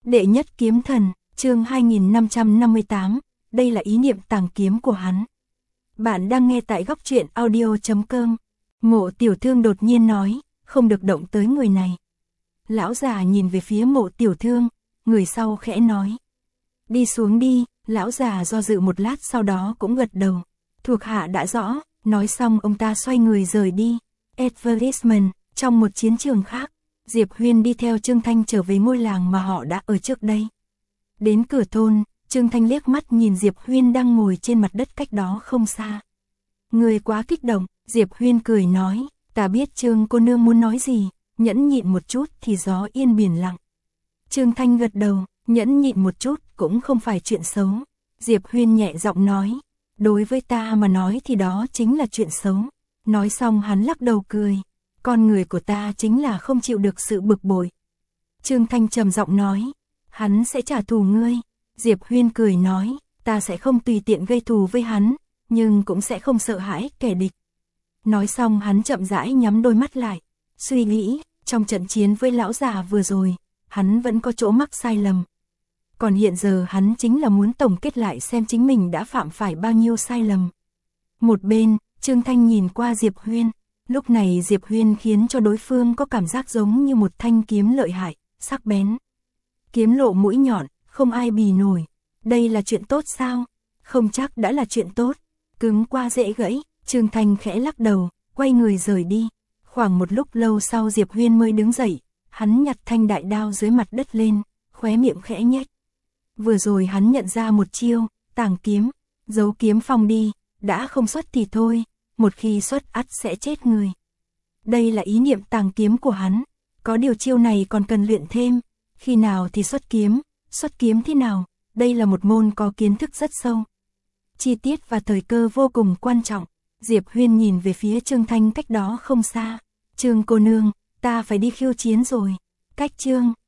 Đệ nhất kiếm thần, chương 2558, đây là ý niệm tàng kiếm của hắn. Bạn đang nghe tại góc truyện audio.com. Mộ Tiểu Thương đột nhiên nói, không được động tới người này. Lão già nhìn về phía Mộ Tiểu Thương, người sau khẽ nói. Đi xuống đi, lão già do dự một lát sau đó cũng gật đầu. Thuộc hạ đã rõ, nói xong ông ta xoay người rời đi. Advertisement, trong một chiến trường khác, Diệp Huyên đi theo Trương Thanh trở về ngôi làng mà họ đã ở trước đây. Đến cửa thôn, Trương Thanh liếc mắt nhìn Diệp Huyên đang ngồi trên mặt đất cách đó không xa. Người quá kích động, Diệp Huyên cười nói, ta biết Trương cô nương muốn nói gì, nhẫn nhịn một chút thì gió yên biển lặng. Trương Thanh gật đầu, nhẫn nhịn một chút cũng không phải chuyện xấu. Diệp Huyên nhẹ giọng nói, đối với ta mà nói thì đó chính là chuyện xấu. Nói xong hắn lắc đầu cười, con người của ta chính là không chịu được sự bực bội. Trương Thanh trầm giọng nói, hắn sẽ trả thù ngươi. Diệp Huyên cười nói, ta sẽ không tùy tiện gây thù với hắn, nhưng cũng sẽ không sợ hãi kẻ địch. Nói xong hắn chậm rãi nhắm đôi mắt lại, suy nghĩ, trong trận chiến với lão già vừa rồi, hắn vẫn có chỗ mắc sai lầm. Còn hiện giờ hắn chính là muốn tổng kết lại xem chính mình đã phạm phải bao nhiêu sai lầm. Một bên, Trương Thanh nhìn qua Diệp Huyên, lúc này Diệp Huyên khiến cho đối phương có cảm giác giống như một thanh kiếm lợi hại, sắc bén. Kiếm lộ mũi nhọn, không ai bì nổi. Đây là chuyện tốt sao? Không chắc đã là chuyện tốt. Cứng qua dễ gãy, Trương Thanh khẽ lắc đầu, quay người rời đi. Khoảng một lúc lâu sau Diệp Huyên mới đứng dậy, hắn nhặt thanh đại đao dưới mặt đất lên, khóe miệng khẽ nhếch. Vừa rồi hắn nhận ra một chiêu, tàng kiếm, giấu kiếm phong đi, đã không xuất thì thôi, một khi xuất ắt sẽ chết người. Đây là ý niệm tàng kiếm của hắn, có điều chiêu này còn cần luyện thêm, khi nào thì xuất kiếm thế nào, đây là một môn có kiến thức rất sâu. Chi tiết và thời cơ vô cùng quan trọng. Diệp Huyên nhìn về phía Trương Thanh cách đó không xa. Trương cô nương, ta phải đi khiêu chiến rồi. Cách Trương